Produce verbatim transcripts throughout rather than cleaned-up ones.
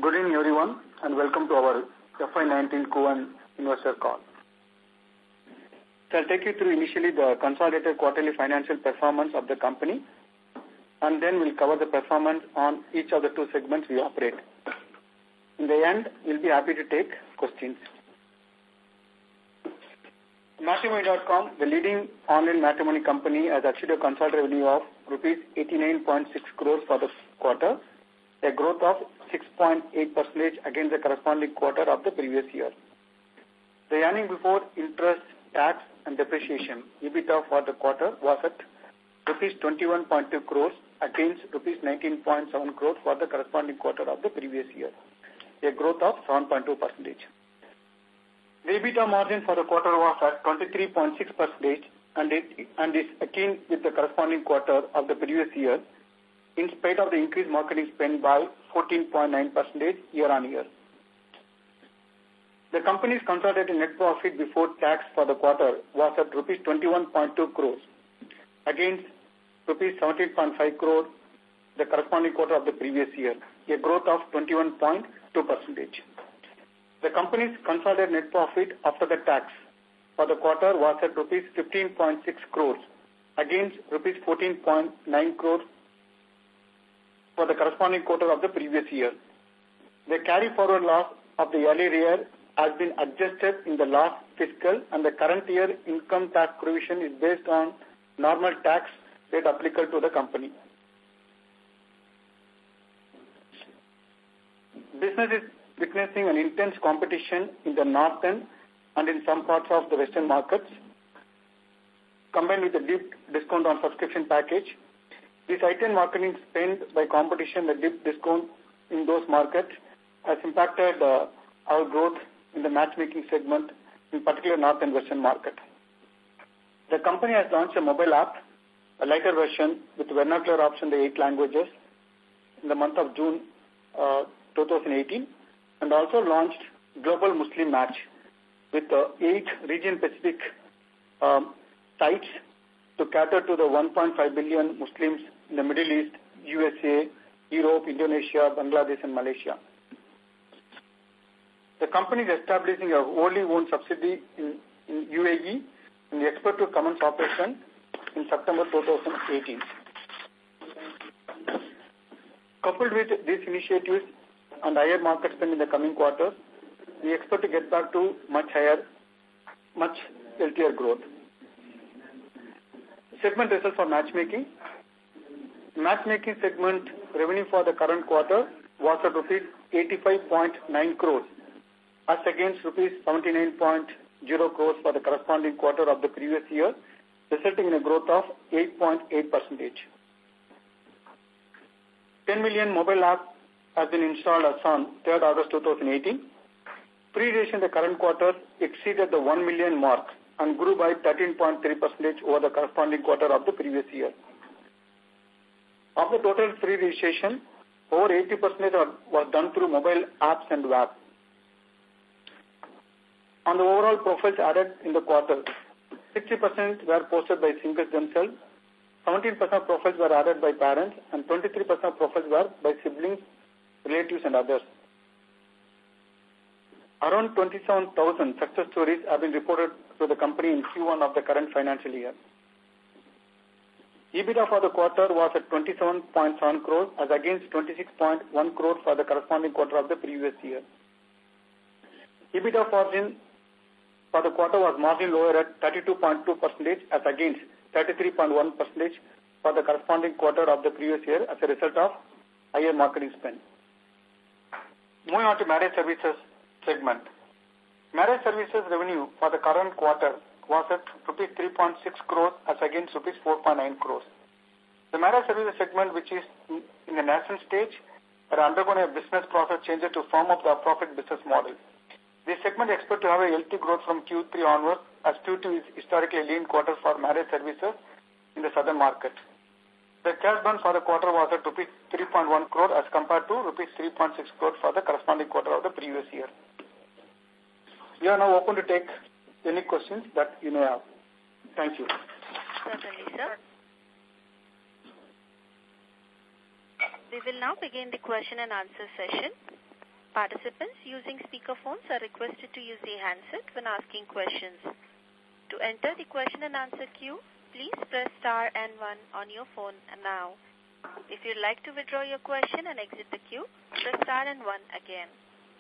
Good evening, everyone, and welcome to our F Y nineteen Q one investor call. So I'll take you through initially the consolidated quarterly financial performance of the company, and then we'll cover the performance on each of the two segments we operate. In the end, we'll be happy to take questions. Matrimony dot com, the leading online matrimony company, has achieved a consolidated revenue of rupees eighty-nine point six crores for the quarter, a growth of six point eight percent against the corresponding quarter of the previous year. The earning before interest, tax and depreciation, EBITDA, for the quarter was at rupees twenty-one point two crores against rupees nineteen point seven crores for the corresponding quarter of the previous year, a growth of seven point two percent. The EBITDA margin for the quarter was at twenty-three point six percent and, it, and is akin with the corresponding quarter of the previous year, in spite of the increased marketing spend by fourteen point nine percent year on year. The company's consolidated net profit before tax for the quarter was at rupees twenty-one point two crores against rupees seventeen point five crores the corresponding quarter of the previous year, a growth of twenty-one point two percent. The company's consolidated net profit after the tax for the quarter was at rupees fifteen point six crores against rupees fourteen point nine crores for the corresponding quarter of the previous year. The carry forward loss of the earlier year has been adjusted in the last fiscal, and the current year income tax provision is based on normal tax rate applicable to the company. Business is witnessing an intense competition in the northern and in some parts of the western markets, combined with a deep discount on subscription package. This heightened marketing spend by competition, the deep discount in those markets, has impacted uh, our growth in the matchmaking segment, in particular north and western market. The company has launched a mobile app, a lighter version with vernacular option in the eight languages, in the month of June uh, two thousand eighteen, and also launched Global Muslim Match with uh, eight region-specific um, sites to cater to the one point five billion Muslims in the Middle East, U S A, Europe, Indonesia, Bangladesh, and Malaysia. The company is establishing a wholly owned subsidiary in, in U A E, and we expect to commence operation in September two thousand eighteen. Coupled with these initiatives and higher market spend in the coming quarters, we expect to get back to much higher, much healthier growth. Segment results for matchmaking. Matchmaking segment revenue for the current quarter was at rupees eighty-five point nine crores, as against rupees seventy-nine point zero crores for the corresponding quarter of the previous year, resulting in a growth of eight point eight percent. ten million mobile app has been installed as on third August two thousand eighteen. Pre-registration in the current quarter exceeded the one million mark and grew by thirteen point three percent over the corresponding quarter of the previous year. Of the total free registration, over eighty percent was done through mobile apps and web. On the overall profiles added in the quarter, sixty percent were posted by singles themselves, seventeen percent of profiles were added by parents, and twenty-three percent of profiles were by siblings, relatives, and others. Around twenty-seven thousand success stories have been reported to the company in Q one of the current financial year. EBITDA for the quarter was at twenty-seven point seven crores as against twenty-six point one crores for the corresponding quarter of the previous year. EBITDA margin for the quarter was margin lower at thirty-two point two percent as against thirty-three point one percent for the corresponding quarter of the previous year as a result of higher marketing spend. Moving on to marriage services segment. Marriage services revenue for the current quarter was at rupees three point six crores as against rupees four point nine crores. The marriage services segment, which is in the nascent stage, are undergoing a business process changes to firm up the profit business model. This segment expects to have a healthy growth from Q three onwards, as Q two is historically lean quarter for marriage services in the southern market. The cash burn for the quarter was at rupees three point one crore as compared to rupees three point six crore for the corresponding quarter of the previous year. We are now open to take any questions that you may have. Thank you. Certainly, sir. We will now begin the question and answer session. Participants using speakerphones are requested to use the handset when asking questions. To enter the question and answer queue, please press star and one on your phone now. If you'd like to withdraw your question and exit the queue, press star and one again.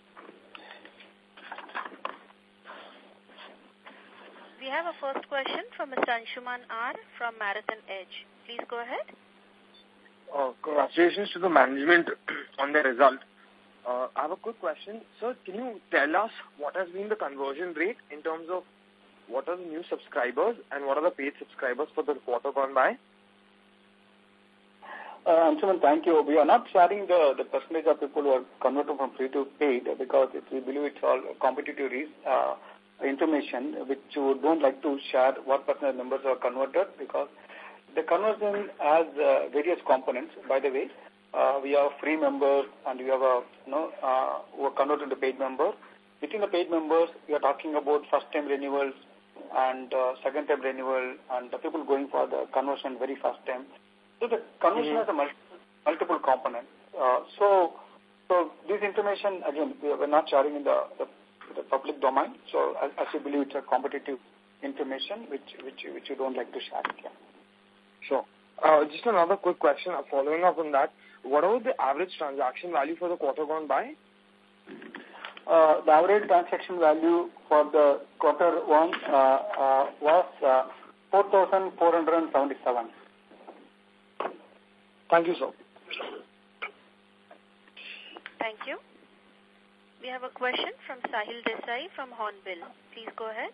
We have a first question from Mister Anshuman R. from Marathon Edge. Please go ahead. Uh, congratulations to the management on the result. Uh, I have a quick question. Sir, can you tell us what has been the conversion rate in terms of what are the new subscribers and what are the paid subscribers for the quarter gone by? Uh, Anshuman, thank you. We are not sharing the, the percentage of people who are converted from free to paid because it, we believe it's all competitive uh, information which you don't like to share what percentage of members are converted because the conversion has uh, various components, by the way. Uh, we have free members and we have a, you know, uh, who are converted to paid members. Within the paid members, we are talking about first-time renewals and uh, second-time renewal and the people going for the conversion very first time. So the conversion mm-hmm. has a multiple, multiple components. Uh, so, so this information, again, we are not sharing in the, the, the public domain. So as, as you believe, it's a competitive information which, which, which you don't like to share. Yeah. Sure. Uh, just another quick question uh, following up on that. What was the average transaction value for the quarter gone by? Uh, the average transaction value for the quarter one uh, uh, was uh, four thousand four hundred seventy-seven. Thank you, sir. Thank you. We have a question from Sahil Desai from Hornbill. Please go ahead.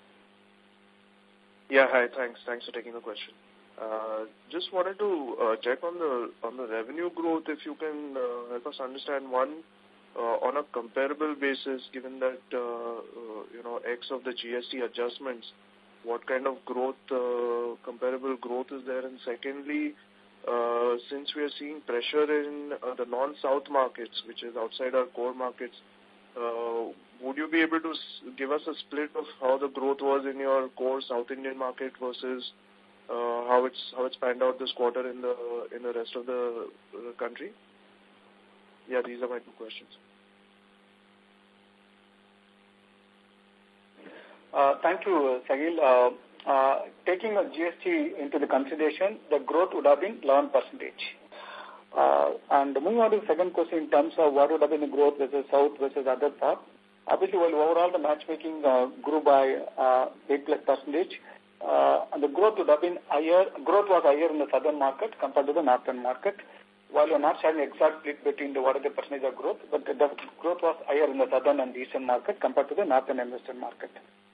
Yeah, hi. Thanks. Thanks for taking the question. Uh, just wanted to uh, check on the on the revenue growth. If you can uh, help us understand one uh, on a comparable basis, given that uh, uh, you know X of the G S T adjustments, what kind of growth, uh, comparable growth is there? And secondly, uh, since we are seeing pressure in uh, the non-South markets, which is outside our core markets, uh, would you be able to s give us a split of how the growth was in your core South Indian market versus Uh, how it's how it's panned out this quarter in the in the rest of the uh, country? Yeah, these are my two questions. Uh, thank you, Sahil. Uh, uh, taking a G S T into the consideration, the growth would have been eleven percent. Uh, and moving on to the second question in terms of what would have been the growth versus South versus other part. Obviously, while overall the matchmaking uh, grew by uh, eight plus percentage, Uh, and the growth would have been higher, growth was higher in the southern market compared to the northern market. While you're not sharing exact split between the what is the percentage of growth, but the, the growth was higher in the southern and the eastern market compared to the northern and western market.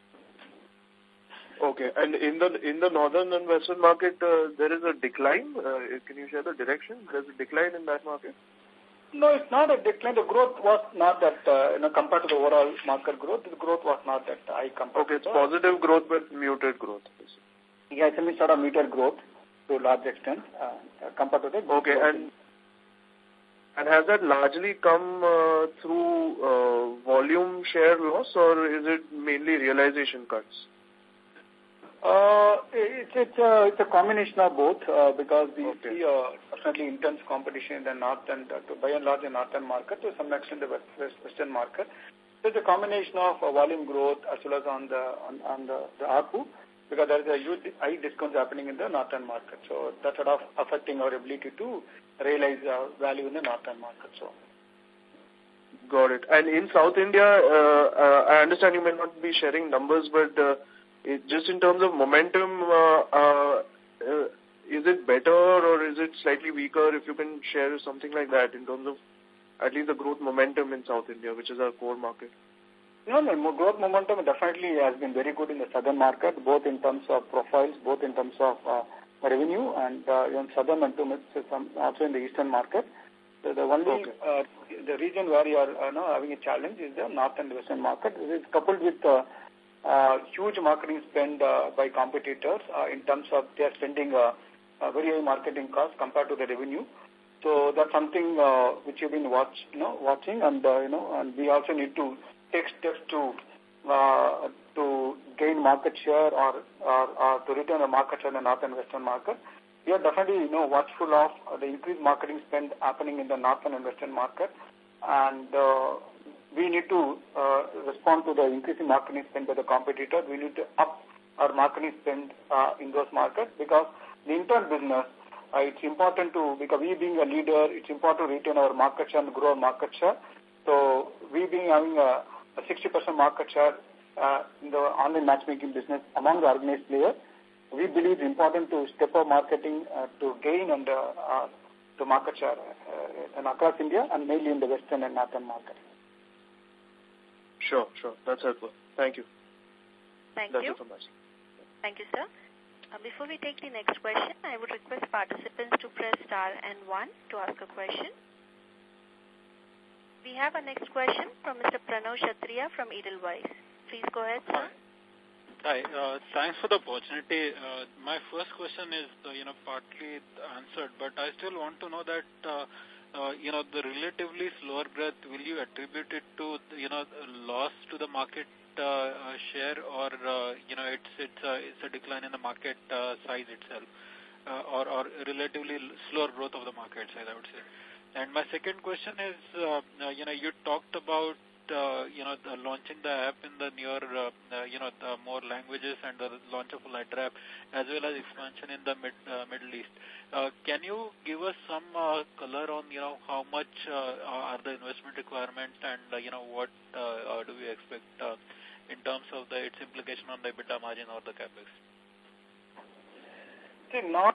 Okay, and in the in the northern and western market, uh, there is a decline. Uh, can you share the direction? There's a decline in that market. No, it's not a decline. The growth was not that, uh, you know, compared to the overall market growth, the growth was not that high compared okay, to it's positive growth but muted growth. Yeah, it's a sort of muted growth to a large extent uh, compared to the Okay, and and has that largely come uh, through uh, volume share loss or is it mainly realization cuts? Uh, it's, it's, a, it's a combination of both uh, because we okay. see uh, definitely intense competition in the north and uh, to by and large the northern market, to some extent the west, west, western market. So it's a combination of uh, volume growth as well as on the on, on the, the A R P U because there is a huge high discounts happening in the northern market. So that's sort of affecting our ability to realize uh, value in the northern market. So. Got it. And in South India, uh, uh, I understand you may not be sharing numbers, but uh, it, just in terms of momentum, uh, uh, uh, is it better or is it slightly weaker? If you can share something like that in terms of at least the growth momentum in South India, which is our core market. No, no, growth momentum definitely has been very good in the southern market, both in terms of profiles, both in terms of uh, revenue, and uh, even southern momentum is also in the eastern market. So the only okay. uh, the region where you are uh, now having a challenge is the north and western market. This is coupled with uh, uh, huge marketing spend uh, by competitors uh, in terms of they are spending uh, a very high marketing cost compared to the revenue. So that's something uh, which you've been watch, you know, watching, and uh, you know, and we also need to take steps to uh, to gain market share or, or, or to return the market share in the north and western market. We are definitely, you know, watchful of uh, the increased marketing spend happening in the northern and western market. and uh, we need to uh, respond to the increasing marketing spend by the competitor. We need to up our marketing spend uh, in those markets, because the intern business, uh, it's important to, because we being a leader, it's important to retain our market share and grow our market share. So we being having a, a sixty percent market share uh, in the online matchmaking business among the organized players, we believe it's important to step up marketing uh, to gain and uh, uh, to market share uh, and across India and mainly in the western and northern market. Sure, sure. That's helpful. Thank you. Thank That's you. it from us. Thank you, sir. Uh, before we take the next question, I would request participants to press star and one to ask a question. We have a next question from Mister Pranav Kshatriya from Edelweiss. Please go ahead, sir. Hi, uh, thanks for the opportunity. Uh, my first question is, uh, you know, partly answered, but I still want to know that, uh, uh, you know, the relatively slower growth, will you attribute it to, you know, loss to the market uh, uh, share, or, uh, you know, it's it's a, it's a decline in the market uh, size itself, uh, or, or relatively slower growth of the market size, I would say. And my second question is, uh, uh, you know, you talked about Uh, you know, the launching the app in the near, uh, uh, you know, the more languages and the launch of a lighter app, as well as expansion in the mid, uh, Middle East. Uh, can you give us some uh, color on, you know, how much uh, are the investment requirements, and, uh, you know, what uh, uh, do we expect uh, in terms of the its implication on the EBITDA margin or the capex? See, not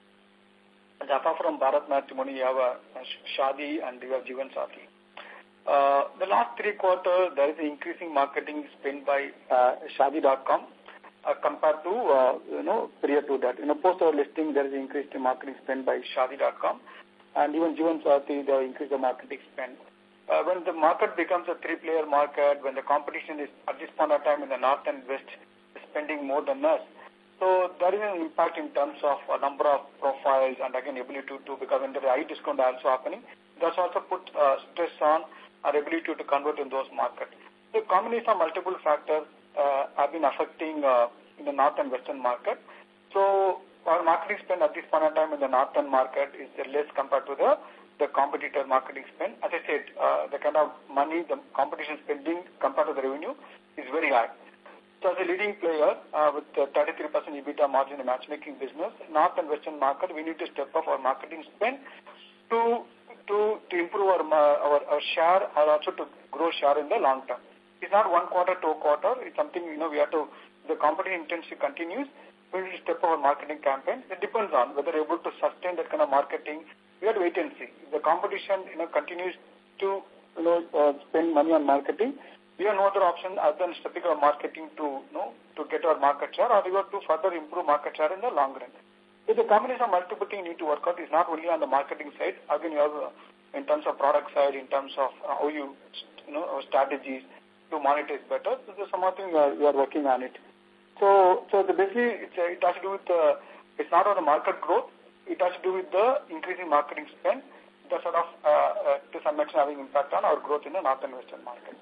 apart from Bharat Matrimony, you have a, a Shaadi and you have Jeevansathi. Uh, the last three quarters, there is an increasing marketing spend by uh, Shaadi dot com uh, compared to, uh, you know, prior to that. You know, post our listing, there is an increased marketing spend by Shaadi dot com, and even Jeevansathi, they increased the marketing spend. Uh, when the market becomes a three-player market, when the competition is, at this point of time, in the north and west, spending more than us, so there is an impact in terms of a number of profiles and, again, ability to, to because when the high discount also happening, that's also put uh, stress on our ability to convert in those markets. The combination of multiple factors uh, have been affecting uh, in the north and western market. So our marketing spend at this point in time in the northern market is less compared to the, the competitor marketing spend. As I said, uh, the kind of money the competition spending compared to the revenue is very high. So as a leading player uh, with uh, thirty-three percent EBITDA margin in the matchmaking business, north and western market, we need to step up our marketing spend to To, to improve our, our our share, or also to grow share in the long term. It's not one quarter, two quarter. It's something, you know, we have to, the competition intensity continues, we need to step up our marketing campaign. It depends on whether we're able to sustain that kind of marketing. We have to wait and see. If the competition, you know, continues to, you know, uh, spend money on marketing, we have no other option other than stepping our marketing to, you know, to get our market share, or we have to further improve market share in the long run. So the combination of multiple things you need to work out. Is not only on the marketing side. Again, you have uh, in terms of product side, in terms of uh, how you, you know, strategies to monetize better. So there's some other thing uh, you are working on it. So, so the basically it's, uh, it has to do with uh, it's not on the market growth. It has to do with the increasing marketing spend. That sort of uh, uh, to some extent having impact on our growth in the north and western markets.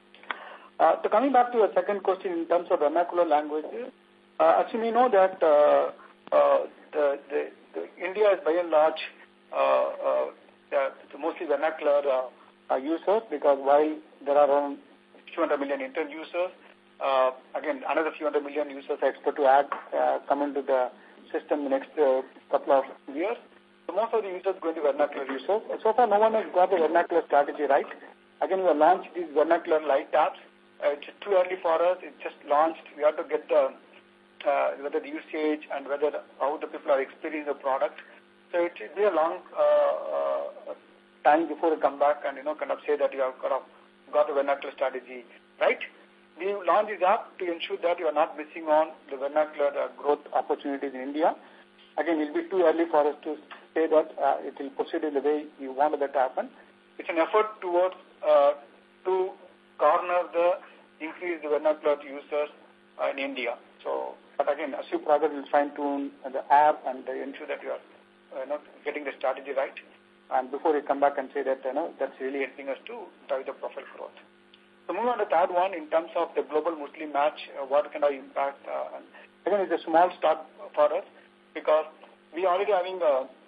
Uh, so coming back to the second question in terms of vernacular languages, uh, as you may know that. Uh, Uh, the, the, the India is by and large uh, uh, the mostly vernacular uh, uh, users, because while there are around few hundred million intern users, uh, again another few hundred million users are expected to add uh, come into the system in the next uh, couple of years. So most of the users are going to be vernacular users. So far, no one has got the vernacular strategy right. Again, we have launched these vernacular light apps. Uh, it's too early for us. It's just launched. We have to get the Uh, whether the usage and whether how the people are experiencing the product. So it will be a long uh, uh, time before we come back and, you know, kind of say that you have kind of got the vernacular strategy, right? We launched this app to ensure that you are not missing on the vernacular uh, growth opportunities in India. Again, it will be too early for us to say that uh, it will proceed in the way you wanted that to happen. It's an effort towards uh, to garner the increase the vernacular users uh, in India. So, but again, as you progress, will fine-tune the app and uh, ensure that you are uh, not getting the strategy right. And before you come back and say that, you know, that's really helping us to drive the profile growth. So moving on to the third one, in terms of the global Muslim match, uh, what kind of impact? Uh, and again, it's a small start for us, because we are already having a,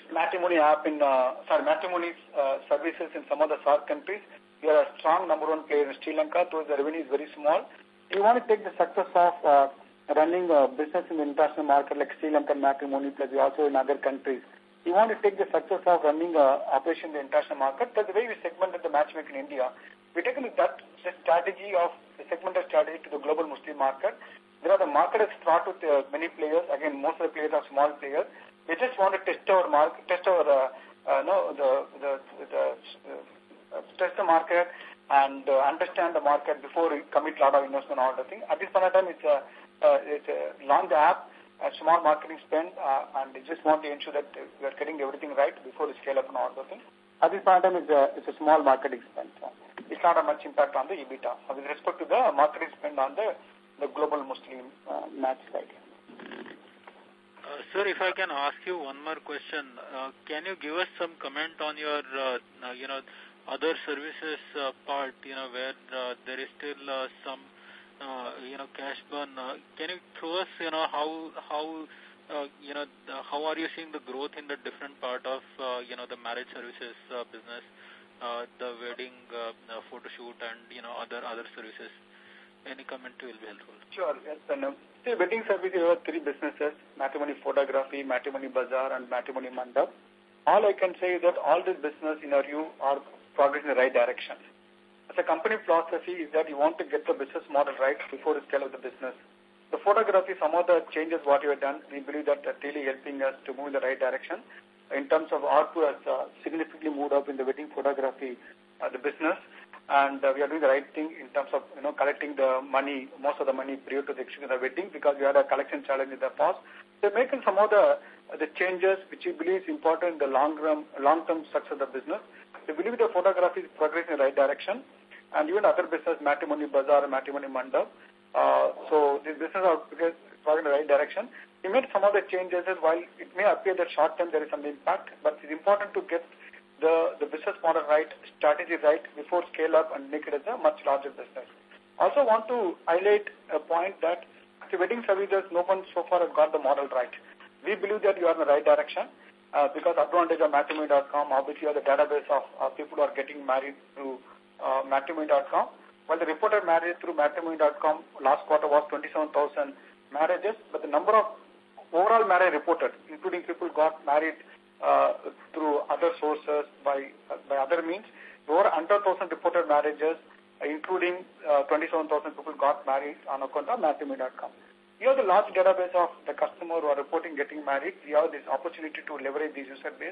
matrimony app in, uh, sorry, matrimony uh, services in some of the SAARC countries. We are a strong number one player in Sri Lanka, though the revenue is very small. We want to take the success of uh, running a business in the international market like Sri Lankan matrimony, plus we also in other countries. We want to take the success of running a operation in the international market. That's the way we segmented the matchmaking in India. We're taking that strategy of the segmented strategy to the global Muslim market. There are the market is fraught with uh, many players. Again, most of the players are small players. We just want to test our market, test our uh, uh, no the the, the uh, test the market and uh, understand the market before we commit a lot of investment on all the thing. At this point of time, it's a uh, it's a launch the app, a small marketing spend, uh, and we just want to ensure that we are getting everything right before we scale up and all the thing. At this point of time, it's a it's a small marketing spend. So it's not a much impact on the EBITDA uh, with respect to the marketing spend on the the global Muslim uh, match side. Uh, sir, if I can ask you one more question, uh, can you give us some comment on your, uh, uh, you know, other services uh, part, you know, where uh, there is still uh, some, uh, you know, cash burn? Uh, can you throw us, you know, how, how, uh, you know, the, how are you seeing the growth in the different part of, uh, you know, the marriage services uh, business, uh, the wedding uh, uh, photo shoot and, you know, other, other services? Any commentary will be helpful. Sure. Yes, and, uh, the wedding service, we have three businesses, Matrimony Photography, Matrimony Bazaar, and Matrimony Mandap. All I can say is that all these business in our view are progressing in the right direction. As a company philosophy is that you want to get the business model right before you scale up the business. The photography, some of the changes what you have done, we believe that are really helping us to move in the right direction. In terms of A R P U has uh, significantly moved up in the wedding photography, uh, the business. And uh, we are doing the right thing in terms of, you know, collecting the money, most of the money prior to the execution of the wedding because we had a collection challenge in the past. So making some of the, uh, the changes which we believe is important in the long run, long-term success of the business. We believe the photography is progressing in the right direction. And even other business, Matrimony Bazaar and Matrimony Mandap. Uh, so these businesses are progressing in the right direction. We made some of the changes while it may appear that short term there is some impact, but it's important to get the, the business model right, strategy right before scale up and make it as a much larger business. Also want to highlight a point that the wedding services, no one so far has got the model right. We believe that you are in the right direction uh, because advantage of matrimony dot com, obviously you have the database of uh, people who are getting married through uh, matrimony dot com. While the reported marriage through matrimony dot com last quarter was twenty-seven thousand marriages, but the number of overall marriage reported, including people got married Uh, through other sources by uh, by other means, over one hundred thousand reported marriages, uh, including uh, twenty-seven thousand people got married on account of matrimony dot com. We have the large database of the customer who are reporting getting married. We have this opportunity to leverage this user base.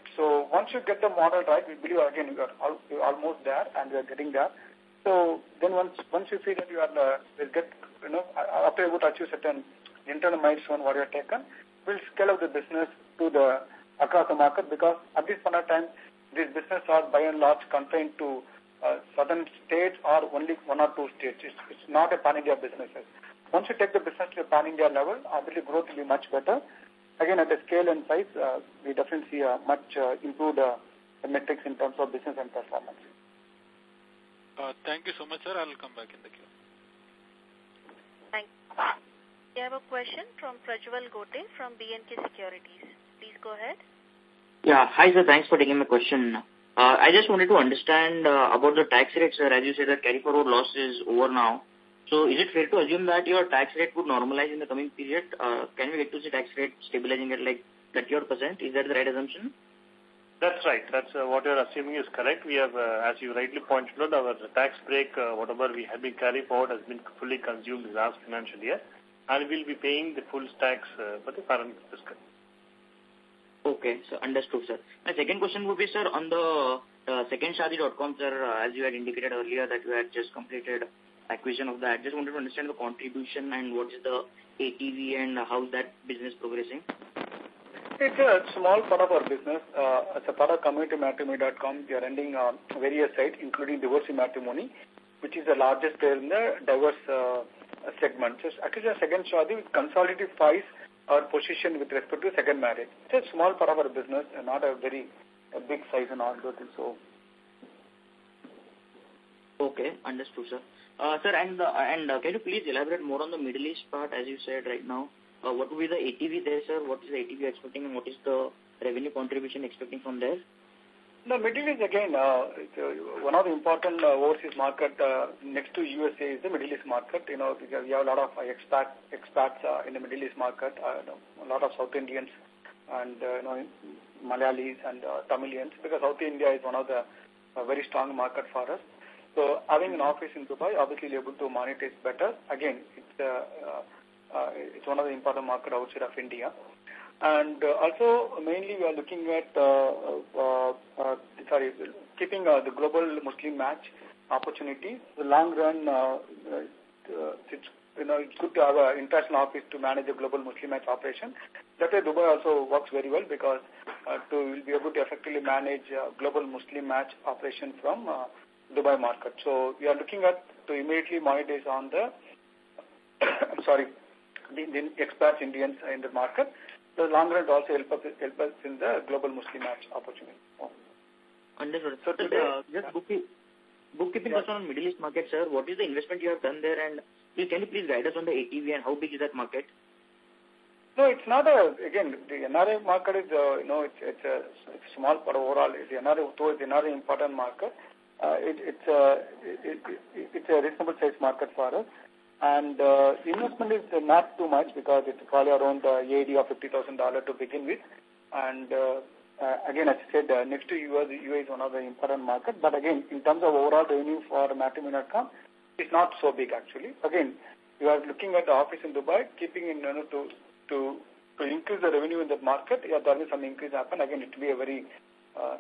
So once you get the model right, we believe again we are all, we are almost there and we are getting there. So then once once you feel that you are uh, will get you know after you would achieve certain internal milestone what you have taken, we'll scale up the business to the across the market because at this point of time, these businesses are by and large confined to uh, southern states or only one or two states. It's, it's not a pan-India businesses. Once you take the business to a pan-India level, obviously growth will be much better. Again, at the scale and size, uh, we definitely see a much uh, improved uh, metrics in terms of business and performance. Uh, thank you so much, sir. I'll come back in the queue. Thank you. We have a question from Prajwal Gote from B and K Securities. Please go ahead. Yeah, hi sir, thanks for taking my question. Uh, I just wanted to understand uh, about the tax rate, sir. As you said, that carry forward loss is over now. So is it fair to assume that your tax rate would normalize in the coming period? Uh, can we get to see tax rate stabilizing at like thirty odd percent? Is that the right assumption? That's right. That's uh, what you're assuming is correct. We have, uh, as you rightly pointed out, our tax break, uh, whatever we have been carried forward has been fully consumed this last financial year, and we'll be paying the full tax uh, for the current fiscal. Okay, so understood, sir. My second question would be, sir, on the uh, second Shaadi dot com, sir, uh, as you had indicated earlier that you had just completed acquisition of that. Just wanted to understand the contribution and what is the A T V and how is that business progressing? It's a small part of our business. Uh, as a part of community matrimony dot com, we are running uh, various sites, including Divorcee Matrimony, which is the largest player in the diverse uh, segment. So actually, second Shaadi consolidates our position with respect to second marriage. It's a small part of our business and not a very a big size and all that. So. Okay, understood, sir. Uh, sir, and, uh, and uh, can you please elaborate more on the Middle East part, as you said right now? Uh, what will be the A T V there, sir? What is the A T V expecting and what is the revenue contribution expecting from there? No, Middle East again, uh, it's, uh, one of the important uh, overseas market uh, next to U S A is the Middle East market. You know, because we have a lot of uh, expat, expats uh, in the Middle East market, uh, a lot of South Indians and uh, you know, Malayalis and uh, Tamilians, because South India is one of the uh, very strong market for us. So having an office in Dubai, obviously you're able to monetize better. Again, it's, uh, uh, uh, it's one of the important market outside of India. And uh, also, mainly we are looking at, uh, uh, uh, sorry, keeping uh, the global Muslim match opportunity. The long run, uh, uh, it's, you know, it's good to have an international office to manage the global Muslim match operation. That way, Dubai also works very well because uh, to will be able to effectively manage uh, global Muslim match operation from uh, Dubai market. So we are looking at to immediately monetize on the, I'm sorry, the, the expats Indians in the market. The long run also help us, help us in the global Muslim match opportunity. Understood. So today, uh, just yeah. bookkeep, bookkeeping yeah. question on Middle East market, sir. What is the investment you have done there, and please, can you please guide us on the A T V and how big is that market? No, it's not a, again, the N R I market is, uh, you know, it's, it's, a, it's small, but overall, the N R I, though it's another important market, uh, it, it's, a, it, it, it's a reasonable size market for us. And uh, investment is uh, not too much because it's probably around uh, A E D of fifty thousand dollars to begin with. And uh, uh, again, as I said, uh, next to U S, U A is one of the important markets. But again, in terms of overall revenue for matrimony dot com, it's not so big actually. Again, you are looking at the office in Dubai, keeping in, you know, to, to, to increase the revenue in that market. Yeah, there will be some increase happen. Again, it will be a very uh,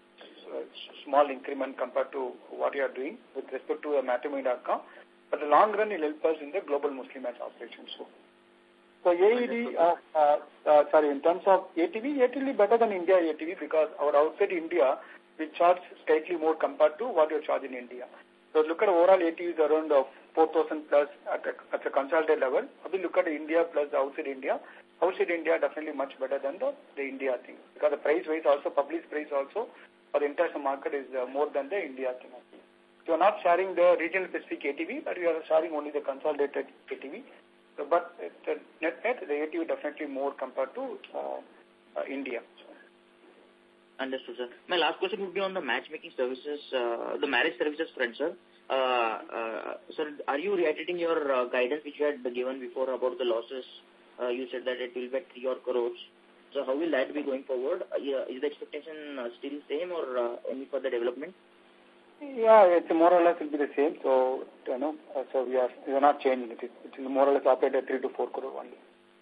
small increment compared to what you are doing with respect to matrimony dot com. But the long run will help us in the global Muslim match operations. So, so A E D, uh, uh, uh, sorry, in terms of A T V, A T V is better than India A T V because our outside India, we charge slightly more compared to what you charge in India. So look at overall A T Vs around uh, four thousand plus at a, at a consolidated level. If we look at India plus the outside India, outside India definitely much better than the, the India thing. Because the price wise also, public price also, for the international market is uh, more than the India thing. You are not sharing the regional specific A T V, but you are sharing only the consolidated A T V. So, but the net net, the A T V definitely more compared to uh, uh, India. Understood, sir. My last question would be on the matchmaking services, uh, the marriage services front, sir. Uh, uh, sir, are you reiterating your uh, guidance which you had given before about the losses? Uh, you said that it will be three or crores. So how will that be going forward? Uh, is the expectation uh, still same or uh, any further development? Yeah, it's more or less will be the same. So, you know, uh, so we are, we are not changing it. It will more or less operate at three to four crore only.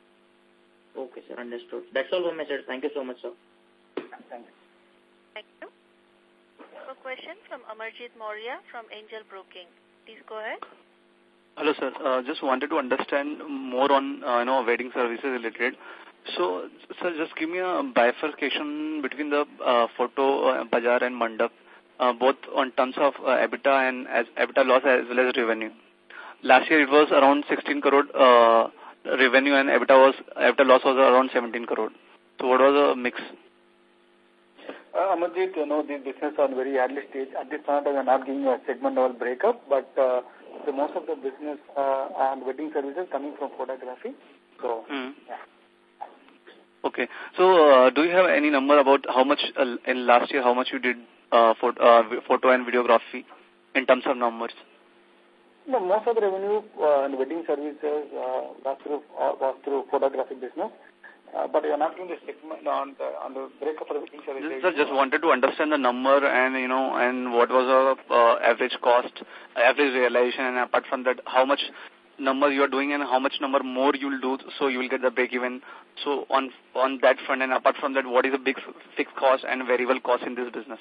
Okay, sir, understood. That's all from my side. Thank you so much, sir. Thank you. Thank you. A question from Amarjit Maurya from Angel Broking. Please go ahead. Hello, sir. Uh, just wanted to understand more on, uh, you know, wedding services related. So, sir, just give me a bifurcation between the uh, photo, uh, bazaar and mandap. Uh, both on terms of uh, EBITDA and as EBITDA loss as well as revenue. Last year it was around sixteen crore uh, revenue and EBITDA was EBITDA loss was around seventeen crore. So what was the mix? Uh, Amarjit, you know, the business on very early stage. At this point, we are not giving a segment level breakup, but uh, the most of the business uh, and wedding services coming from photography. So, mm. yeah. Okay. So, uh, do you have any number about how much uh, in last year, how much you did uh, for, uh, photo and videography in terms of numbers? No, most of the revenue uh, in wedding services uh, was through uh, was through photography business. Uh, but you are not doing the segment on the, on the breakup of the wedding services. Sir, just wanted to understand the number and, you know, and what was the uh, average cost, average realization, and apart from that, how much number you are doing and how much number more you will do so you will get the break even. So on on that front, and apart from that, what is the big fixed cost and variable cost in this business?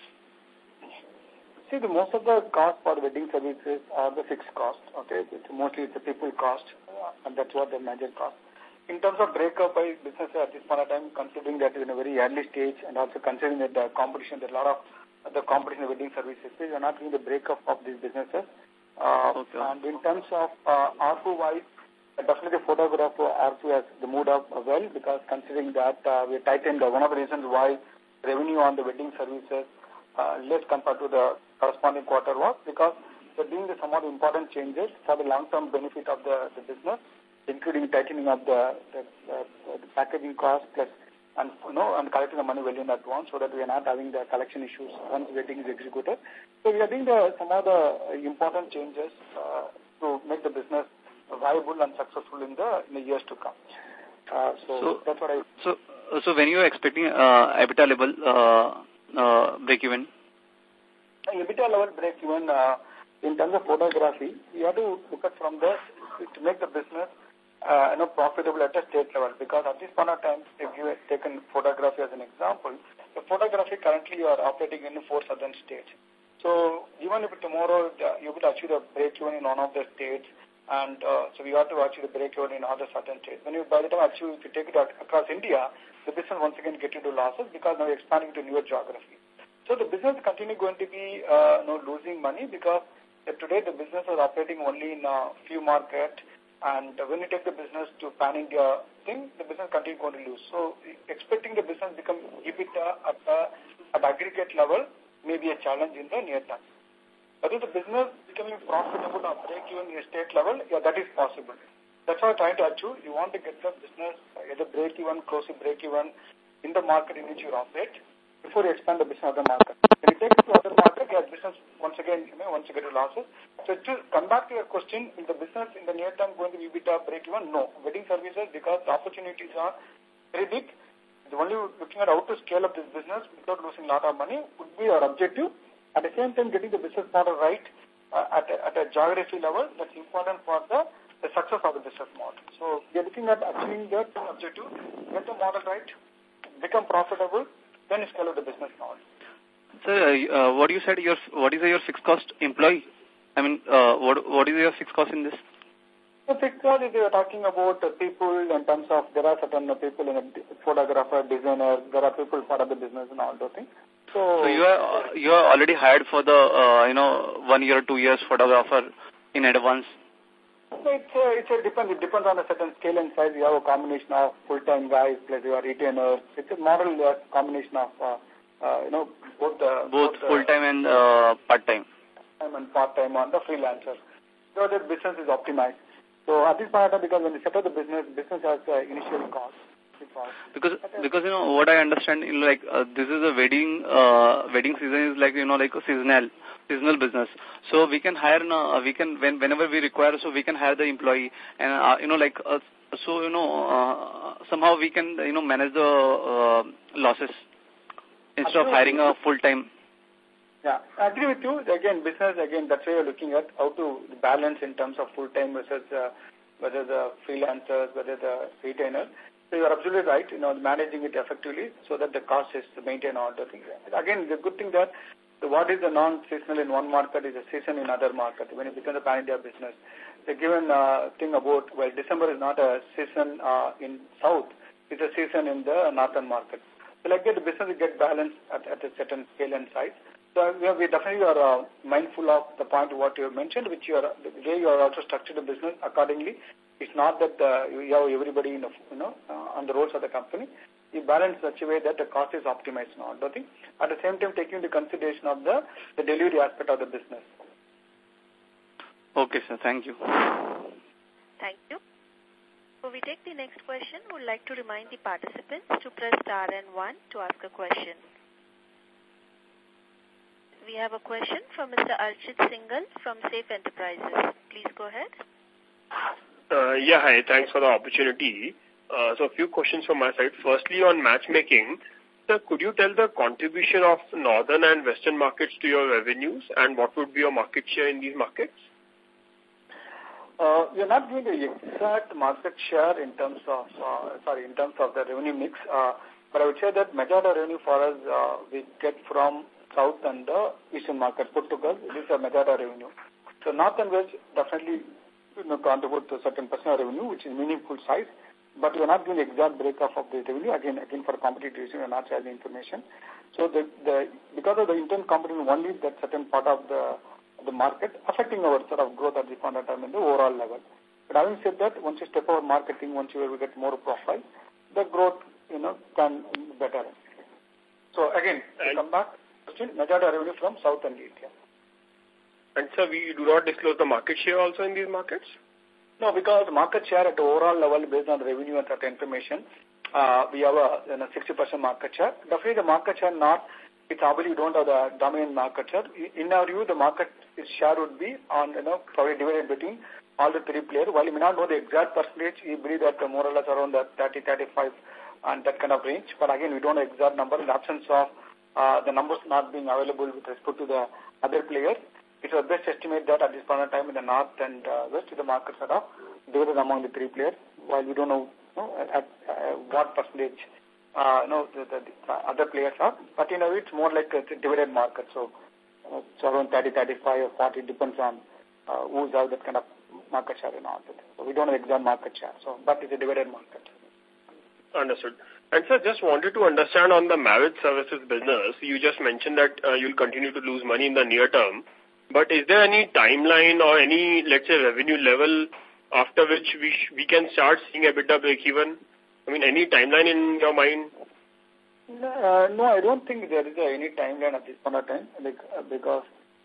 See, the most of the cost for wedding services are the fixed cost. Okay, it's mostly it's the people cost, uh, and that's what the major cost. In terms of breakup by business at this point of time, considering that it's in a very early stage, and also considering that the competition, there are a lot of the competition in wedding services, we are not doing the breakup of these businesses. Uh, okay. And in terms of uh, A R P U-wise, uh, definitely photographer A R P U has moved up well, because considering that uh, we tightened uh, one of the reasons why revenue on the wedding services uh, less compared to the corresponding quarter was because we're doing the somewhat important changes for the long-term benefit of the, the business, including tightening of the, the, uh, the packaging cost plus and, you know, and collecting the money well in advance so that we are not having the collection issues once wedding is executed. So we are doing the, some of the important changes uh, to make the business viable and successful in the, in the years to come. Uh, so, so that's what I... So, so when you are expecting uh, EBITDA level uh, uh, break-even? EBITDA level break-even, uh, in terms of photography, we have to look at from the, to make the business uh, you know, profitable at a state level, because at this point of time, if you have taken photography as an example, the photography currently you are operating in four southern states. So even if tomorrow uh, you could achieve a break-even in one of the states, and uh, so we have to achieve the break-even in other southern states. When you, by the time achieve, if you take it out across India, the business once again get into losses because now you're expanding to newer geography. So the business continue going to be uh, you know, losing money because uh, today the business is operating only in a few markets, and when you take the business to pan-India thing, the business continue going to lose. So expecting the business become EBITDA at, uh, at aggregate level may be a challenge in the near term. But if the business becoming profitable or break-even in a state level, yeah, that is possible. That's what I'm trying to achieve. You want to get the business either break-even, close to break-even in the market in which you operate before you expand the business to other market. When you take it to other market, your business, once again, you know, once you get to losses. So to come back to your question, is the business in the near term going to be EBITDA break-even? No. Wedding services, because the opportunities are very big, the only looking at how to scale up this business without losing a lot of money would be our objective. At the same time, getting the business model right uh, at, a, at a geography level, that's important for the, the success of the business model. So we are looking at achieving that objective, get the model right, become profitable, then scale up the business model. Sir, uh, what you said, your, what is your fixed cost employee? I mean, uh, what what is your fixed cost in this? The fixed cost is we are talking about uh, people in terms of, there are certain people in a photographer, designer, there are people part of the business and all those things. So, so you are you are already hired for the uh, you know one year, two years photographer in advance. It's a, it's a depends. It depends on a certain scale and size. You have a combination of full-time guys plus your retainers. It's a model uh, combination of uh, uh, you know both the both, both full-time and uh, part-time. Time and part-time on the freelancers. So the business is optimized. So at this point, because when you set up the business, business has uh, initial cost. Because, because you know, what I understand, you know, like, uh, this is a wedding, uh, wedding season is like, you know, like a seasonal, seasonal business. So we can hire, uh, we can, when, whenever we require, so we can hire the employee and, uh, you know, like, uh, so, you know, uh, somehow we can, you know, manage the, uh, losses instead of hiring a full-time. Yeah, I agree with you. Again, business, again, that's why you're looking at how to balance in terms of full-time versus, uh, whether the freelancers, whether the retainers. So you're absolutely right, you know, managing it effectively so that the cost is maintained all the things. Again, the good thing that the, what is the non-seasonal in one market is a season in other market when it becomes a pan-India business. The given uh, thing about, well, December is not a season uh, in South, it's a season in the northern market. So like that, the business will get balanced at, at a certain scale and size. So we, are, we definitely are uh, mindful of the point of what you mentioned, which you are, the way you are also structured the business accordingly. It's not that uh, you have everybody in the, you know, uh, on the roads of the company. You balance such a way that the cost is optimized and all the thing. At the same time, taking into consideration of the, the delivery aspect of the business. Okay, sir. Thank you. Thank you. Before we take the next question, we would like to remind the participants to press star and one to ask a question. We have a question from Mister Archit Singhal from Safe Enterprises. Please go ahead. Uh, yeah, hi. Thanks for the opportunity. Uh, so a few questions from my side. Firstly, on matchmaking, sir, could you tell the contribution of northern and western markets to your revenues and what would be your market share in these markets? Uh, we are not giving the exact market share in terms of, uh, sorry, in terms of the revenue mix, uh, but I would say that majority of revenue for us, uh, we get from south and the eastern market put together. This is a majority of revenue. So north and west definitely, you know, contribute to a certain percent of revenue, which is meaningful size, but we are not giving the exact breakup of the revenue. Again, again for competitive reason, we are not sharing information. So the, the because of the intent competition, only that certain part of the the market affecting our sort of growth at the point of time in the overall level. But having said that, once you step over marketing, once you will get more profile, the growth, you know, can be better. So again, to come back, majority of revenue from south and east. Yeah. And sir, we do not disclose the market share also in these markets? No, because market share at the overall level based on revenue and certain information, uh, we have a you know, sixty percent market share. Definitely the market share not, it's obviously we don't have the dominant market share. In our view, the market share would be on, you know, probably divided between all the three players. While we may not know the exact percentage, we believe that more or less around the thirty, thirty-five and that kind of range. But again, we don't know exact number in the absence of uh, the numbers not being available with respect to the other players. It's our best estimate that at this point of time in the north and uh, west, the markets are up, divided among the three players, while we don't know, you know at, at uh, what percentage uh, you know, the, the, the other players are. But in a way, it's more like a divided market. So uh, it's around thirty, thirty-five or forty, depends on uh, who's out that kind of market share and all that. So we don't have exact market share, so but it's a divided market. Understood. And sir, just wanted to understand on the marriage services business, you just mentioned that uh, you'll continue to lose money in the near term. But is there any timeline or any, let's say, revenue level after which we sh we can start seeing EBITDA break-even? I mean, any timeline in your mind? No, uh, no, I don't think there is uh, any timeline at this point of time, like, uh, because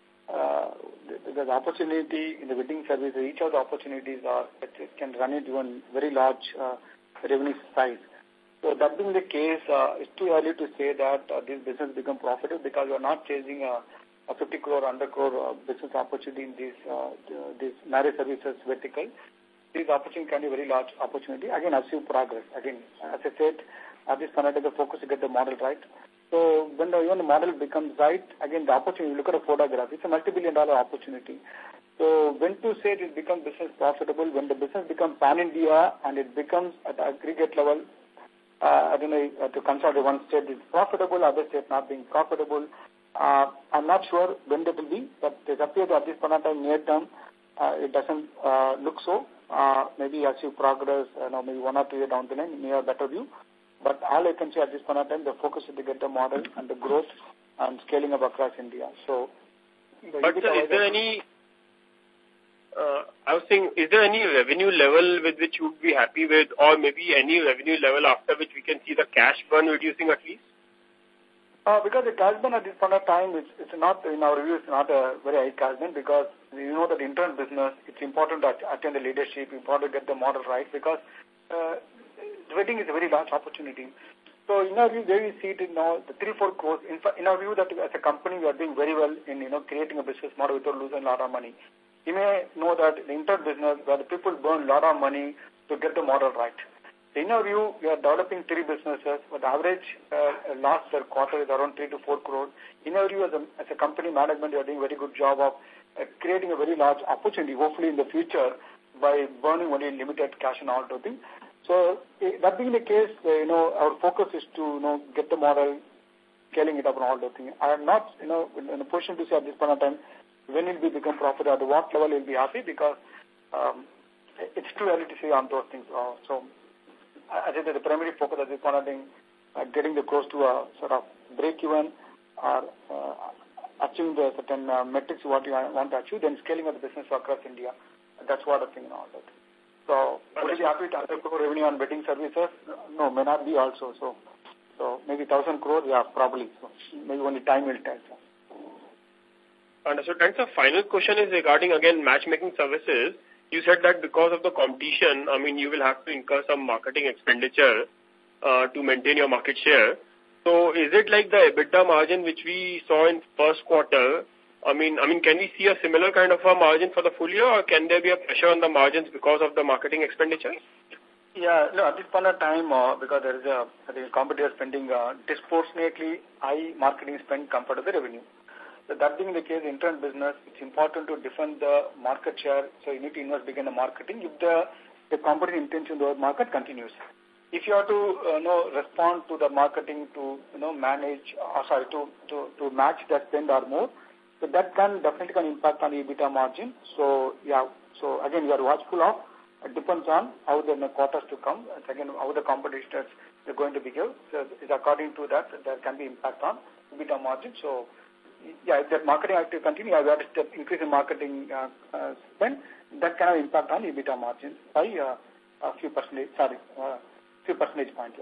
uh, there's opportunity in the wedding service. Each of the opportunities are it can run into one very large uh, revenue size. So that being the case, uh, it's too early to say that uh, this business become profitable because we are not chasing a, a fifty crore, one hundred crore uh, business opportunity in this uh, this marriage services vertical. This opportunity can be a very large opportunity. Again, as you progress. Again, as I said, at this point, the focus to get the model right. So when the, when the model becomes right, again, the opportunity, look at a photograph, it's a multi-billion dollar opportunity. So when to say it becomes business profitable, when the business becomes pan-India and it becomes at the aggregate level, uh, I don't know, uh, to consider one state is profitable, other state not being profitable. Uh, I'm not sure when that will be, but it appears at this point of time, near term, uh, it doesn't uh, look so. Uh, maybe as you progress, you know, maybe one or two years down the line, you may have a better view. But all I can say at this point of time, the focus is to get the model and the growth and scaling up across India. So, but sir, is there any, uh, I was saying, is there any revenue level with which you would be happy with, or maybe any revenue level after which we can see the cash burn reducing at least? Uh, because the cash burn at this point of time, it's, it's not, in our view, it's not a very high cash burn because you know that internal business, it's important to attend the leadership, important to get the model right because uh, wedding is a very large opportunity. So in our view, there we see it in now, the three, four crores. In, in our view, that as a company, we are doing very well in, you know, creating a business model without losing a lot of money. You may know that the internal business, where the people burn a lot of money to get the model right. In our view, we are developing three businesses, but the average uh, loss per quarter is around three to four crores. In our view, as a, as a company management, we are doing a very good job of uh, creating a very large opportunity, hopefully in the future, by burning only limited cash and all those things. So uh, that being the case, uh, you know, our focus is to, you know, get the model, scaling it up and all those things. I am not, you know, in a position to say at this point of time when it will become profitable, at what level it will be happy because um, it's too early to say on those things. Uh, so I think that the primary focus at this point of time, uh, getting the close to a sort of break-even or uh, achieving the certain uh, metrics what you want to achieve, then scaling of the business across India. That's what I think in all that. So, would you be happy to one hundred crore revenue on wedding services? No, may not be also. So, so maybe one thousand crores, yeah, probably. So maybe only time will tell. So. Understood. And the final question is regarding, again, matchmaking services. You said that because of the competition, I mean, you will have to incur some marketing expenditure uh, to maintain your market share. So is it like the EBITDA margin which we saw in first quarter? I mean, I mean, can we see a similar kind of a margin for the full year, or can there be a pressure on the margins because of the marketing expenditure? Yeah, no, at this point of time, uh, because there is a the competitor spending uh, disproportionately high marketing spend compared to the revenue. So that being the case, internal business, it's important to defend the market share. So you need to invest big in the marketing if the, the competitive intention to the market continues. If you have to uh, you know, respond to the marketing to you know manage, uh, sorry, to, to, to match that spend or more, so that can definitely can impact on the EBITDA margin. So yeah, so again, we are watchful of. It depends on how the quarters to come. And again, how the competitors are going to behave. So it's according to that, there can be impact on EBITDA margin. So yeah, if that marketing activity continue, I have to increase in marketing uh, uh, spend, that can have impact on EBITDA margin by uh, a few percentage, sorry, uh, few percentage point.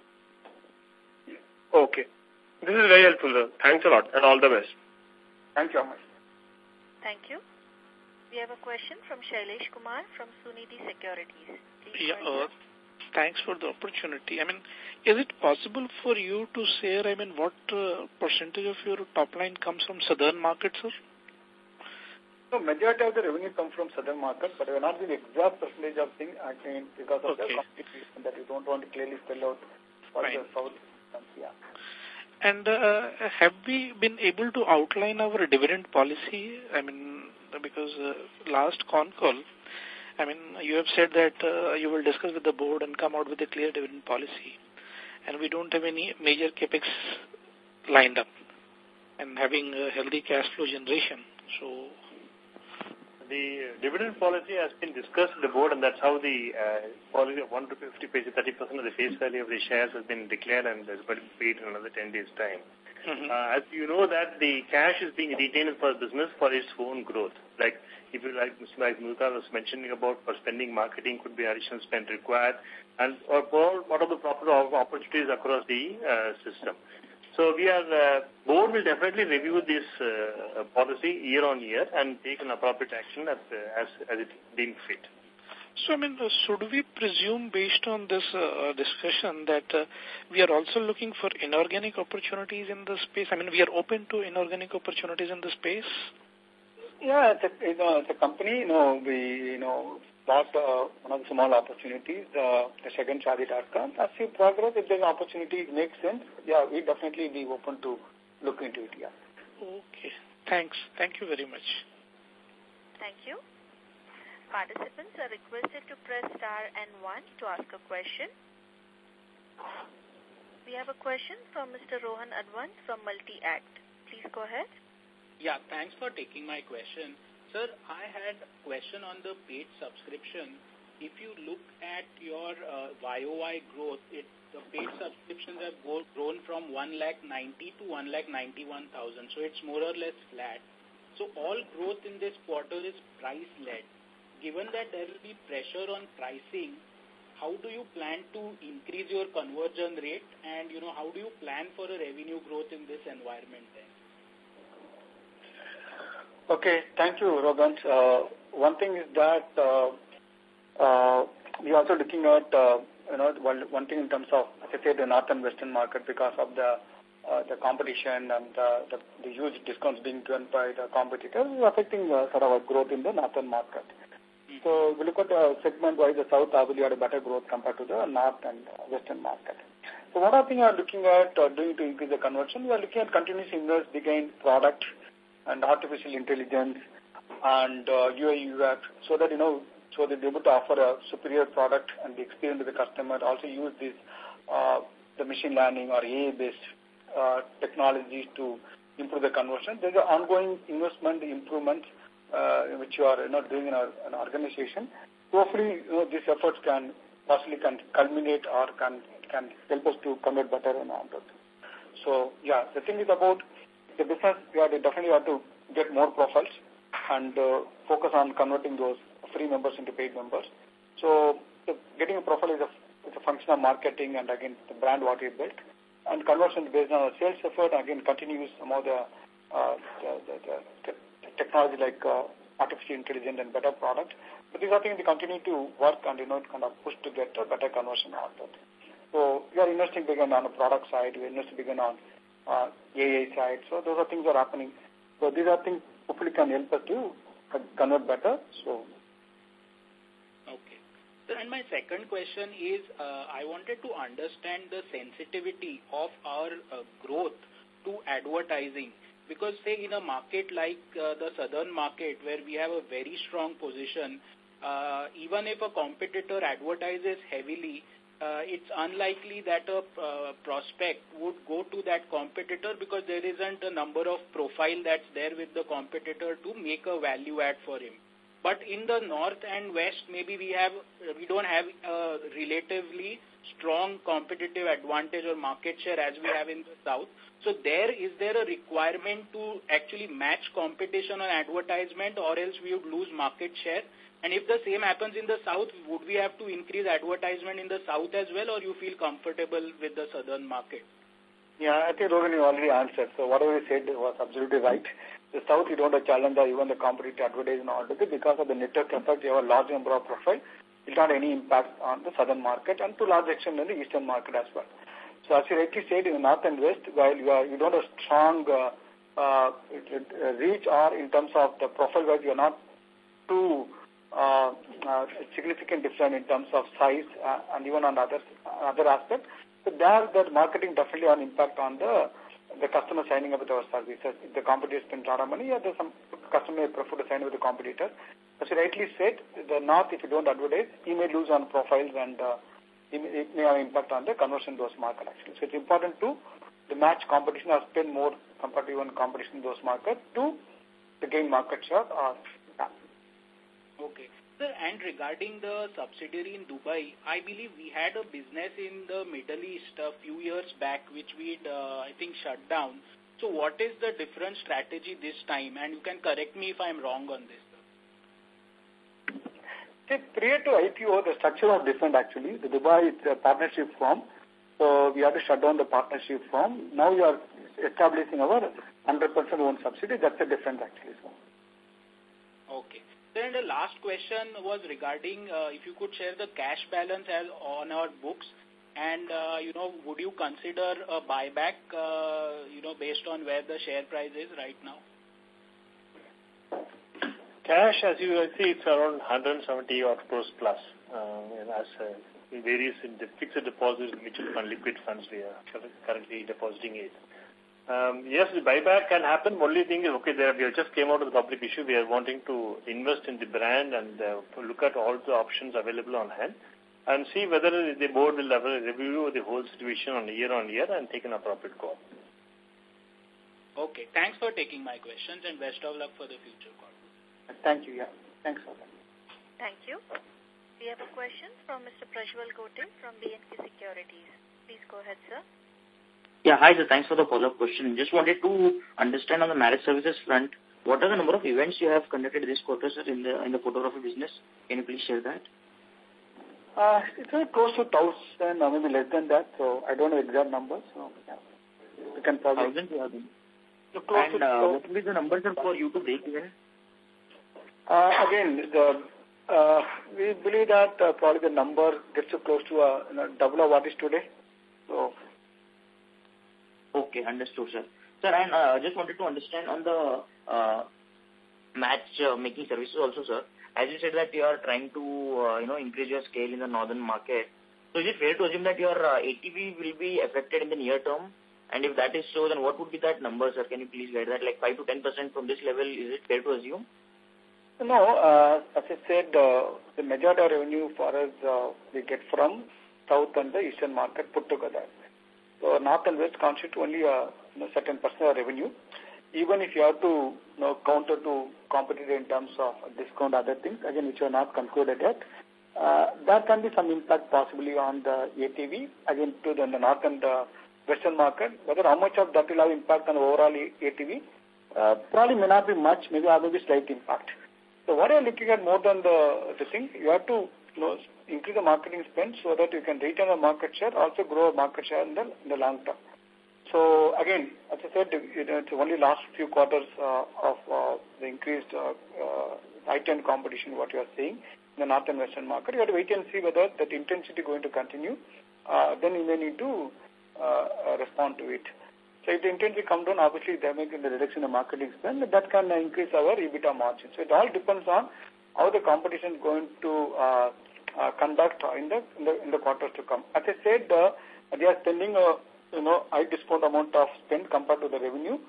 Yeah. Okay. This is very helpful, sir. Thanks a lot and all the best. Thank you, Amish. Thank you. We have a question from Shailesh Kumar from Sunidhi Securities. Please yeah, uh, thanks for the opportunity. I mean, is it possible for you to share, I mean, what uh, percentage of your top line comes from southern markets, sir? So, majority of the revenue comes from southern market, but we are not the exact percentage of thing, I think, because of okay. the competition that we don't want to clearly spell out what Fine. the south comes, yeah. And uh, have we been able to outline our dividend policy? I mean, because uh, last con call, I mean, you have said that uh, you will discuss with the board and come out with a clear dividend policy. And we don't have any major capex lined up and having a healthy cash flow generation. So, the dividend policy has been discussed at the board, and that's how the uh, policy of one rupee fifty paise, thirty percent of the face value of the shares has been declared and is going to be paid in another ten days' time. Mm-hmm. Uh, as you know that the cash is being retained for business for its own growth. Like if you like, Mister Mulkar was mentioning about for spending marketing could be additional spend required, and or for what are the proper opportunities across the uh, system. So we are, uh, board will definitely review this uh, policy year on year and take an appropriate action as, uh, as, as it deemed fit. So, I mean, uh, should we presume based on this uh, discussion that uh, we are also looking for inorganic opportunities in the space? I mean, we are open to inorganic opportunities in the space? Yeah, it's a, you know, it's a company, you know, we, you know, bought uh, one of the small opportunities, uh, the second Shaadi dot com. As you progress, if there's an opportunity makes sense, yeah, we definitely be open to look into it, yeah. Okay. Thanks. Thank you very much. Thank you. Participants are requested to press star and one to ask a question. We have a question from Mister Rohan Advant from Multi-Act. Please go ahead. Yeah, thanks for taking my question. Sir, I had a question on the paid subscription. If you look at your uh, Y O Y growth, it, the paid subscriptions have go, grown from one lakh ninety to one lakh ninety-one thousand. So it's more or less flat. So all growth in this quarter is price-led. Given that there will be pressure on pricing, how do you plan to increase your conversion rate, and you know how do you plan for a revenue growth in this environment then? Okay, thank you, Rogan. Uh, one thing is that uh, uh, we are also looking at uh, you know one, one thing in terms of, as I said, the north and western market because of the uh, the competition and uh, the, the huge discounts being given by the competitors is affecting uh, sort of our growth in the northern market. So we look at the segment-wise, the south obviously had a better growth compared to the north and western market. So what I think we are looking at uh, doing to increase the conversion, we are looking at continuous invest behind product and artificial intelligence and uh, U I U X, so that, you know, so that they're able to offer a superior product and the experience to the customer. Also use this, uh, the machine learning or A I-based uh, technologies to improve the conversion. There's an ongoing investment improvement uh, which you are you know, doing in our, an organization. Hopefully, you know, these efforts can possibly can culminate or can can help us to convert better and on that. So, yeah, the thing is about the business, we have to definitely have to get more profiles and uh, focus on converting those free members into paid members. So the, getting a profile is a, is a function of marketing and again the brand what we built. And conversion based on our sales effort, again continues some of the, uh, the, the, the, the technology like uh, artificial intelligence and better product. But these are things we continue to work and you know kind of push to get a better conversion out of it. So we are investing bigger on the product side, we are investing bigger on Uh, A I side. So those are things that are happening. So these are things hopefully can help us to convert better. So. Okay. So, and my second question is, uh, I wanted to understand the sensitivity of our uh, growth to advertising. Because say in a market like uh, the southern market where we have a very strong position, uh, even if a competitor advertises heavily, Uh, it's unlikely that a uh, prospect would go to that competitor because there isn't a number of profile that's there with the competitor to make a value add for him. But in the north and west, maybe we have we don't have a relatively strong competitive advantage or market share as we have in the south. So there is there a requirement to actually match competition on advertisement, or else we would lose market share? And if the same happens in the south, would we have to increase advertisement in the south as well, or you feel comfortable with the southern market? Yeah, I think Rogan, you already answered. So whatever you said was absolutely right. The south, you don't have challenge or even the competitive advertising all because of the network effect. You have a large number of profile. will not have any impact on the southern market and to a large extent in the eastern market as well. So as you rightly said, in the north and west, while you, are, you don't have strong uh, uh, reach or in terms of the profile wise, you are not too uh, uh, significant difference in terms of size uh, and even on other, other aspects. So there, the marketing definitely has an impact on the the customer signing up with our services. If the competitor spends a lot of money, yeah, there's some customer may prefer to sign up with the competitor. As you rightly said, the north, if you don't advertise, you may lose on profiles and uh, it may have impact on the conversion in those markets actually. So it's important to the match competition or spend more compared to even competition in those markets to, to gain market share. Or, yeah. Okay. Sir, and regarding the subsidiary in Dubai, I believe we had a business in the Middle East a few years back, which we'd, uh, I think, shut down. So what is the different strategy this time? And you can correct me if I'm wrong on this. See, prior to I P O, the structure was different actually. The Dubai is a partnership firm. So we had to shut down the partnership firm. Now we are establishing our one hundred percent owned subsidiary. That's the difference actually. So. Okay. Then the last question was regarding uh, if you could share the cash balance as on our books, and uh, you know, would you consider a buyback, uh, you know, based on where the share price is right now? Cash, as you see, it's around one hundred seventy odd crores plus. Uh, and as uh, it varies in the fixed deposits, mutual fund, liquid funds, we are currently depositing it. Um, yes, the buyback can happen. Only thing is, okay, there we just came out of the public issue. We are wanting to invest in the brand and uh, look at all the options available on hand and see whether the board will have a review of the whole situation on year on year and take an appropriate call. Okay. Thanks for taking my questions and best of luck for the future call. Thank you. Yeah. Thanks for that. Thank you. We have a question from Mister Prajwal Gote from B and K Securities. Please go ahead, sir. Yeah, hi sir. Thanks for the follow-up question. Just wanted to understand on the marriage services front, what are the number of events you have conducted this quarter, sir, in the in the photography business? Can you please share that? Uh, it's very close to thousand, or maybe less than that. So I don't know exact numbers. So yeah, you can probably. Thousand, yeah. So close and to, uh, close. what will be the numbers for you to break even? Uh, again, the uh, we believe that uh, probably the number gets to close to uh, you know, double of what is today. So. Okay, understood, sir. Sir, and I uh, just wanted to understand on the uh, match uh, making services also, sir. As you said that you are trying to, uh, you know, increase your scale in the northern market. So is it fair to assume that your uh, A T V will be affected in the near term? And if that is so, then what would be that number, sir? Can you please guide that? Like five to ten percent from this level, is it fair to assume? No, uh, as I said, uh, the majority of revenue for us uh, we get from south and the eastern market put together. So north and west constitute only a you know, certain percent of revenue. Even if you have to you know, counter to competitor in terms of discount, other things, again, which are not concluded yet, uh, there can be some impact possibly on the A T V, again, to the, the north and the western market. Whether how much of that will have impact on the overall A T V, uh, probably may not be much, maybe there will be slight impact. So what you're looking at more than the, the thing, you have to you know, increase the marketing spend so that you can retain the market share, also grow market share in the, in the long term. So again, as I said, you know, it's only last few quarters uh, of uh, the increased uh, uh, high-end competition, what you are seeing in the north and western market. You have to wait and see whether that intensity is going to continue. Uh, then you may need to uh, uh, respond to it. So if the intensity comes down, obviously they make the reduction in the marketing spend, that can increase our EBITDA margin. So it all depends on how the competition is going to uh, uh, conduct in the, in the in the quarters to come. As I said, uh, they are spending a you know high discount amount of spend compared to the revenue.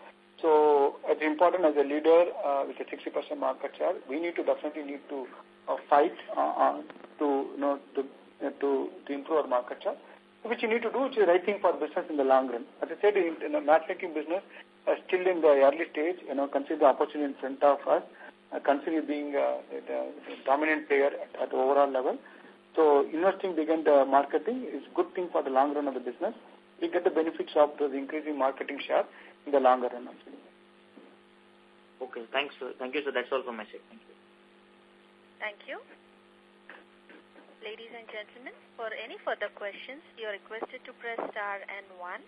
So it's important as a leader uh, with a sixty percent market share, we need to definitely need to uh, fight uh, uh, to you know to uh, to to improve our market share, which you need to do, which is the right thing for business in the long run. As I said, in, in the matchmaking business, uh, still in the early stage, you know, consider the opportunity in front of us, uh, consider being uh, the, the dominant player at, at the overall level. So investing behind the marketing is a good thing for the long run of the business. We get the benefits of the increasing marketing share in the longer run, actually. Okay, thanks, sir. Thank you, sir. That's all from my side. Thank you. Thank you. Ladies and gentlemen, for any further questions, you are requested to press star and one.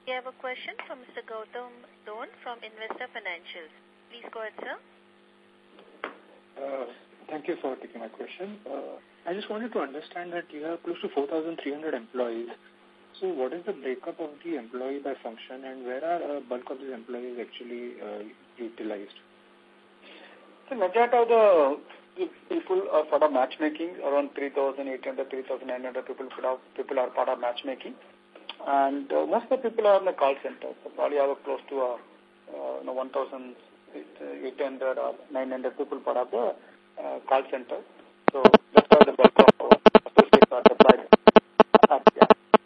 We have a question from Mister Gautam Don from Investor Financials. Please go ahead, sir. Uh, thank you for taking my question. Uh, I just wanted to understand that you have close to four thousand three hundred employees. So what is the breakup of the employee by function, and where are a bulk of these employees actually uh, utilized? The majority of the people are part of matchmaking, around three thousand eight hundred, three thousand nine hundred people, people are part of matchmaking. And uh, most of the people are in the call center. So probably have a close to uh, uh, you know, one thousand eight hundred or nine hundred people part of the uh, call center. So that's why the bulk of our associates are deployed. Uh, yeah.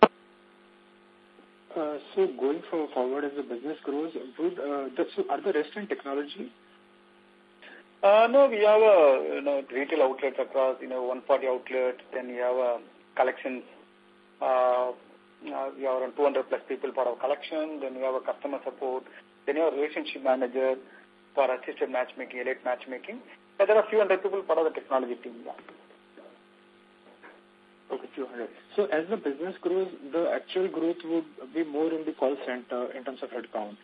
Uh, so going for, forward as the business grows, would, uh, the, so are the rest in technology? Uh, no, we have a you know retail outlets across you know one hundred forty outlets. Then we have a collections. Uh, uh, we have around two hundred plus people part of collection. Then we have a customer support. Then we have a relationship manager for assisted matchmaking, elite matchmaking. But there are a few hundred people part of the technology team. Yeah. Okay, few hundred. So as the business grows, the actual growth would be more in the call center in terms of headcount.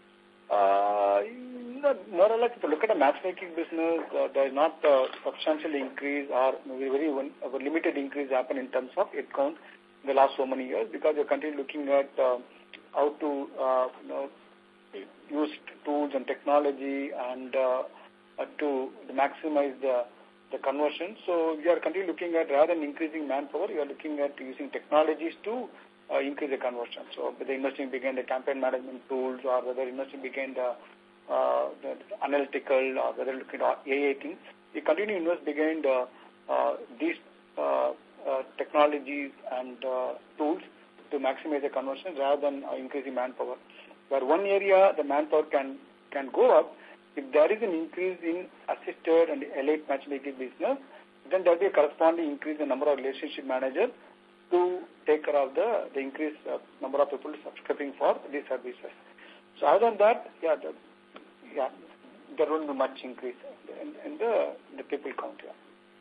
Uh, no, more or less, if you look at a matchmaking business, uh, there is not a substantial increase or very, very one, a limited increase happen in terms of headcount in the last so many years, because you're continually looking at uh, how to uh, you know, use tools and technology and uh, uh, to maximize the, the conversion. So we are continually looking at, rather than increasing manpower, we are looking at using technologies to Uh, increase the conversion. So whether investing behind the campaign management tools, or whether investing behind the, uh, the analytical, or whether looking at A I things, we continue to invest behind uh, uh, these uh, uh, technologies and uh, tools to maximize the conversion rather than uh, increasing manpower. Where one area the manpower can, can go up, if there is an increase in assisted and elite matchmaking business, then there will be a corresponding increase in the number of relationship managers to take care of the, the increased uh, number of people subscribing for these services. So other than that, yeah, the, yeah, there won't be much increase in, in the, the people count. Yeah.